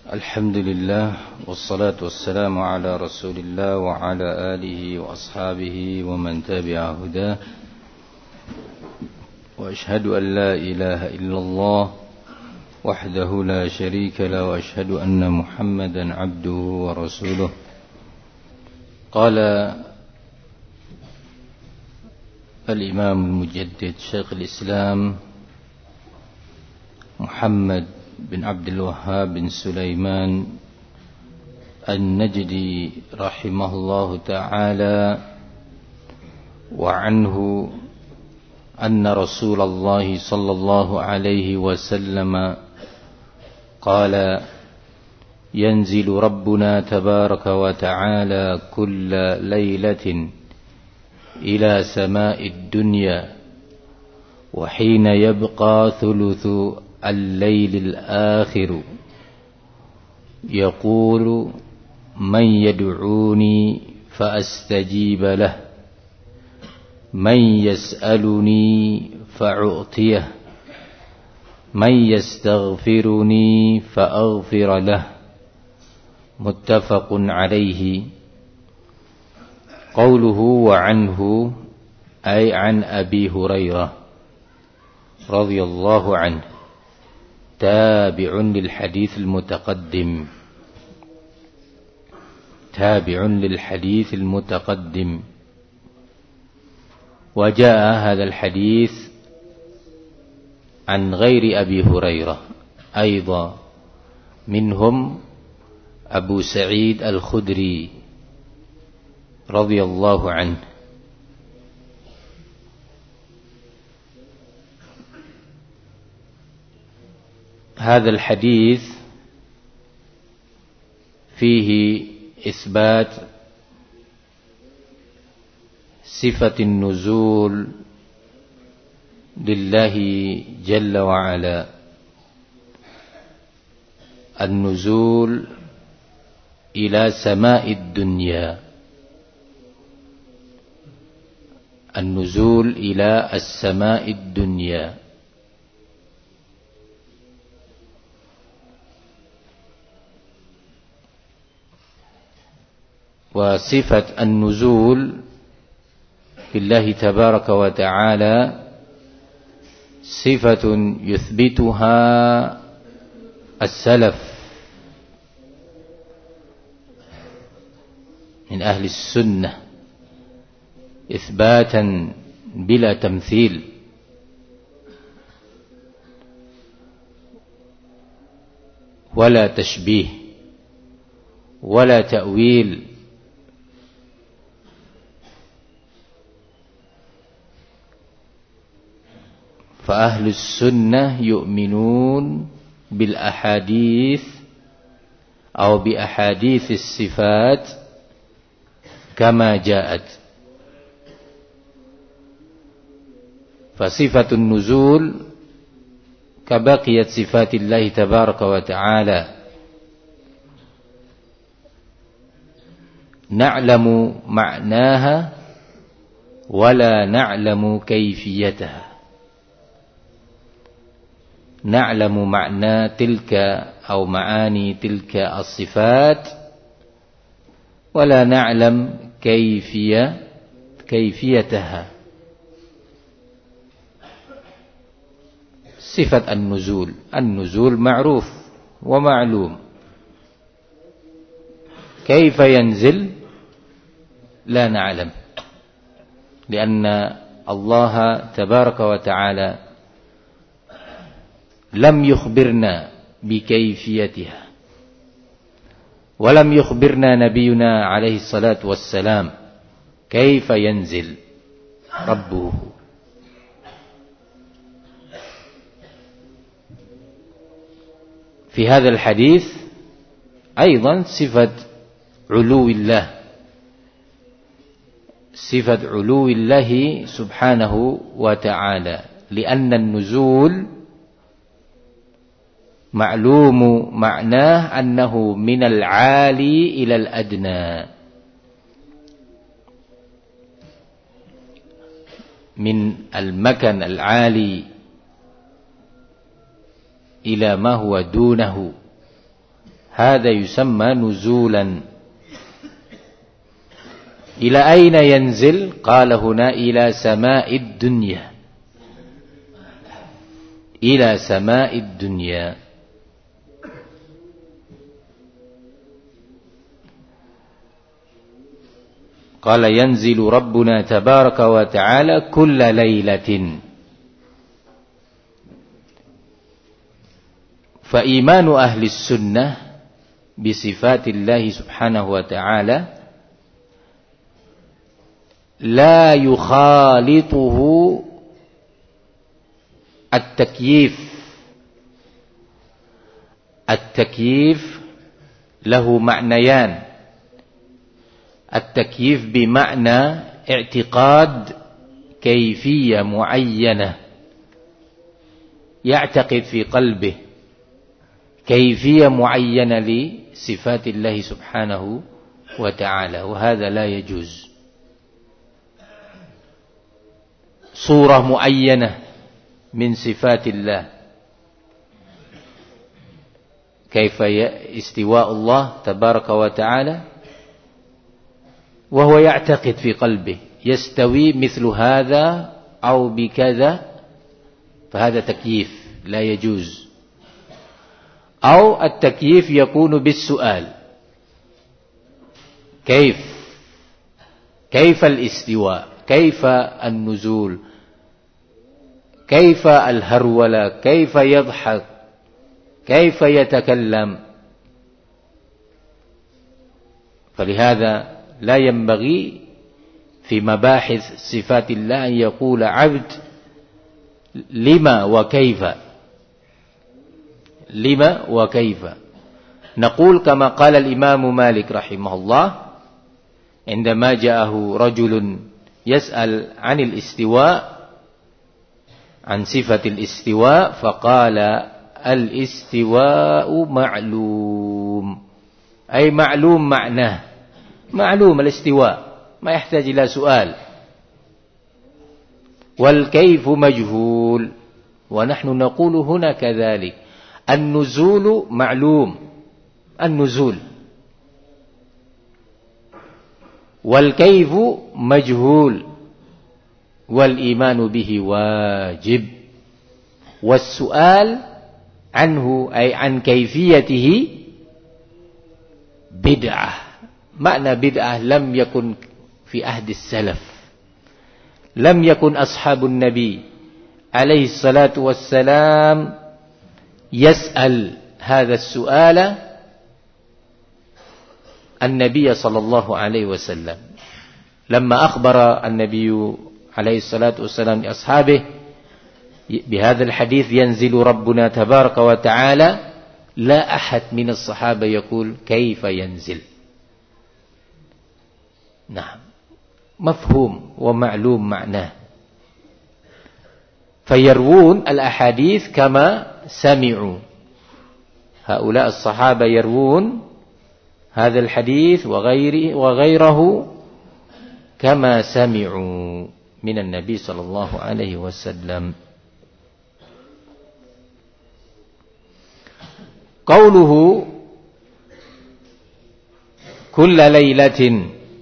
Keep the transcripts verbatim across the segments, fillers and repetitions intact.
Alhamdulillah, wassalatu wassalamu ala rasulillah wa ala alihi wa ashabihi wa man tabi'a hudah. Wa ashhadu an la ilaha illallah wahdahu la sharika la wa ashhadu anna muhammadan abduhu wa rasuluh. Qala al-imam al-mujaddid Syekh al-Islam Muhammad bin Abdul Wahhab bin Sulaiman An-Najdi rahimahullahu ta'ala wa anhu anna Rasulullah sallallahu alaihi wasallam qala yanzilu Rabbuna tabaraka wa ta'ala kulla laylatin ila sama'id dunya wa hina yabqa thuluthu الليل الآخر يقول من يدعوني فأستجيب له من يسألني فأعطيه من يستغفرني فأغفر له متفق عليه. قوله وعنه أي عن أبي هريرة رضي الله عنه تابع للحديث المتقدم تابع للحديث المتقدم وجاء هذا الحديث عن غير أبي هريرة أيضا منهم أبو سعيد الخدري رضي الله عنه. هذا الحديث فيه إثبات صفة النزول لله جل وعلا، النزول إلى سماء الدنيا، النزول إلى السماء الدنيا. وصفة النزول لله تبارك وتعالى صفة يثبتها السلف من أهل السنة إثباتا بلا تمثيل، ولا تشبيه ولا تأويل. فأهل السنة يؤمنون بالأحاديث أو بأحاديث الصفات كما جاءت. فصفة النزول كبقية صفات الله تبارك وتعالى، نعلم معناها ولا نعلم كيفيتها، نعلم معنى تلك أو معاني تلك الصفات ولا نعلم كيفية كيفيتها. صفة النزول، النزول معروف ومعلوم، كيف ينزل لا نعلم، لأن الله تبارك وتعالى لم يخبرنا بكيفيتها، ولم يخبرنا نبينا عليه الصلاة والسلام كيف ينزل ربه. في هذا الحديث أيضا صفة علو الله، صفة علو الله سبحانه وتعالى، لأن النزول معلوم معناه أنه من العالي إلى الأدنى، من المكان العالي إلى ما هو دونه. هذا يسمى نزولا. إلى أين ينزل؟ قال هنا إلى سماء الدنيا، إلى سماء الدنيا. قال ينزل ربنا تبارك وتعالى كل ليلة. فإيمان أهل السنة بصفات الله سبحانه وتعالى لا يخالطه التكييف. التكييف له معنيان. التكييف بمعنى اعتقاد كيفية معينة، يعتقد في قلبه كيفية معينة لصفات الله سبحانه وتعالى، وهذا لا يجوز. صورة معينة من صفات الله، كيف استواء الله تبارك وتعالى، وهو يعتقد في قلبه يستوي مثل هذا أو بكذا، فهذا تكييف لا يجوز. أو التكييف يكون بالسؤال: كيف كيف الاستواء، كيف النزول، كيف الهرولة، كيف يضحك، كيف يتكلم. فلهذا لا ينبغي في مباحث صفات الله أن يقول عبد لما وكيف، لما وكيف. نقول كما قال الإمام مالك رحمه الله عندما جاءه رجل يسأل عن الاستواء، عن صفة الاستواء، فقال: الاستواء معلوم، أي معلوم معناه، معلوم الاستواء، ما يحتاج إلى سؤال. والكيف مجهول، ونحن نقول هنا كذلك: النزول معلوم، النزول، والكيف مجهول، والإيمان به واجب، والسؤال عنه أي عن كيفيته بدعة. معنى بدعة لم يكن في عهد السلف، لم يكن أصحاب النبي عليه الصلاة والسلام يسأل هذا السؤال النبي صلى الله عليه وسلم. لما أخبر النبي عليه الصلاة والسلام لأصحابه بهذا الحديث ينزل ربنا تبارك وتعالى، لا أحد من الصحابة يقول كيف ينزل. نعم، مفهوم ومعلوم معناه. فيروون الأحاديث كما سمعوا، هؤلاء الصحابة يروون هذا الحديث وغيره وغيره كما سمعوا من النبي صلى الله عليه وسلم. قوله كل ليلة،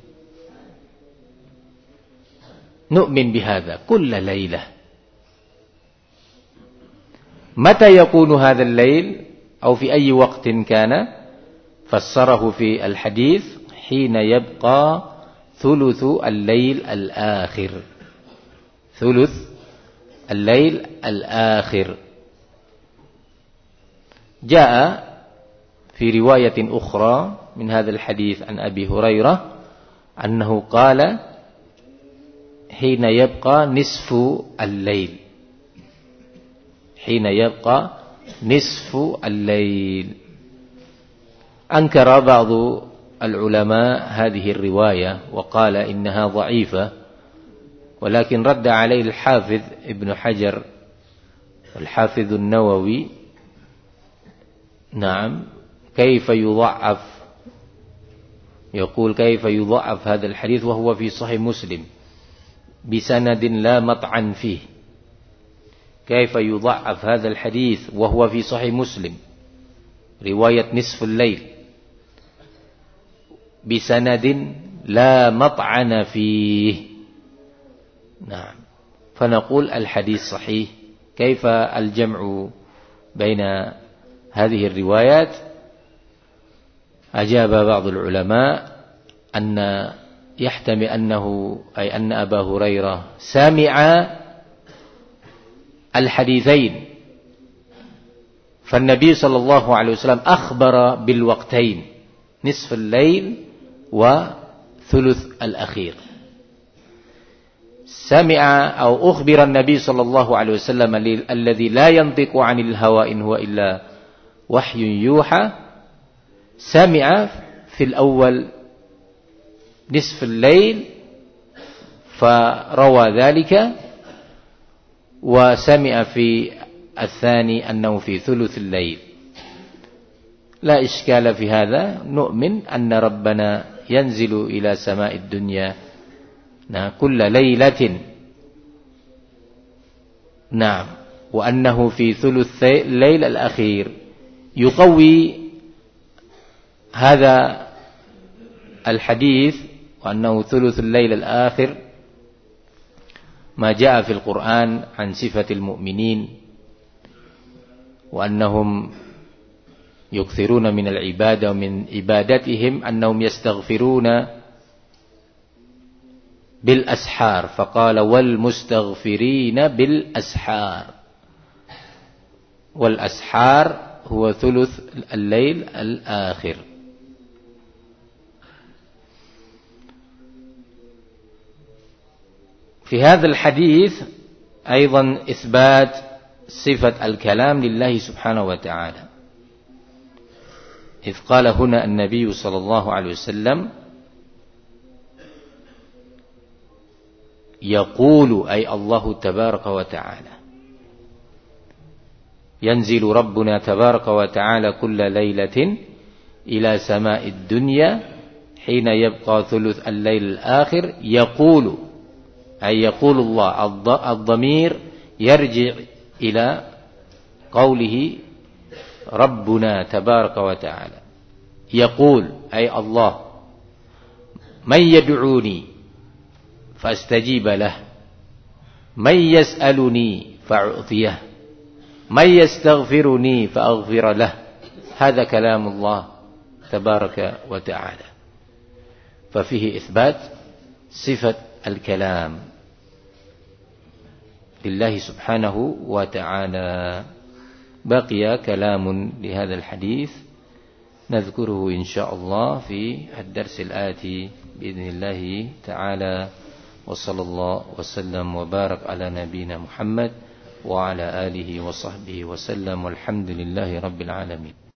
نؤمن بهذا كل ليلة. متى يكون هذا الليل أو في أي وقت كان؟ فسره في الحديث: حين يبقى ثلث الليل الآخر، ثلث الليل الآخر. جاء في رواية أخرى من هذا الحديث عن أبي هريرة أنه قال: حين يبقى نصف الليل، حين يبقى نصف الليل. أنكر بعض العلماء هذه الرواية وقال إنها ضعيفة، ولكن رد عليه الحافظ ابن حجر والحافظ النووي: نعم، كيف يضعف؟ يقول: كيف يضعف هذا الحديث وهو في صحيح مسلم بسند لا مطعن فيه؟ كيف يضعف هذا الحديث وهو في صحيح مسلم riwayat nisful lail bisanadin la mat'ana fih. Nah, فنقول الحديث صحيح. كيف الجمع بين هذه الروايات؟ أجاب بعض العلماء أن يحتمل أنه أي أن أبا هريرة سمع الحديثين، فالنبي صلى الله عليه وسلم أخبر بالوقتين نصف الليل وثلث الأخير. سمع أو أخبر النبي صلى الله عليه وسلم الذي لا ينطق عن الهوى إن هو إلا وحي يوحى، سمع في الأول نصف الليل فروى ذلك، وسمع في الثاني أنه في ثلث الليل. لا إشكال في هذا، نؤمن أن ربنا ينزل إلى سماء الدنيا كل ليلة، نعم، وأنه في ثلث الليل الأخير. يقوي هذا الحديث وأنه ثلث الليل الآخر ما جاء في القرآن عن صفة المؤمنين، وأنهم يكثرون من العبادة، ومن عبادتهم أنهم يستغفرون بالأسحار، فقال والمستغفرين بالأسحار، والأسحار هو ثلث الليل الآخر. في هذا الحديث أيضا إثبات صفة الكلام لله سبحانه وتعالى، إذ قال هنا النبي صلى الله عليه وسلم يقول، أي الله تبارك وتعالى، ينزل ربنا تبارك وتعالى كل ليلة إلى سماء الدنيا حين يبقى ثلث الليل الآخر، يقول، أي يقول الله، الضمير يرجع إلى قوله ربنا تبارك وتعالى، يقول أي الله، من يدعوني فاستجيب له، من يسألني فأعطيه، من يستغفرني فأغفر له. هذا كلام الله تبارك وتعالى، ففيه إثبات صفة الكلام لله سبحانه وتعالى. بقي كلام لهذا الحديث نذكره إن شاء الله في الدرس الآتي بإذن الله تعالى. وصلى الله وسلم وبارك على نبينا محمد وعلى آله وصحبه وسلم، والحمد لله رب العالمين.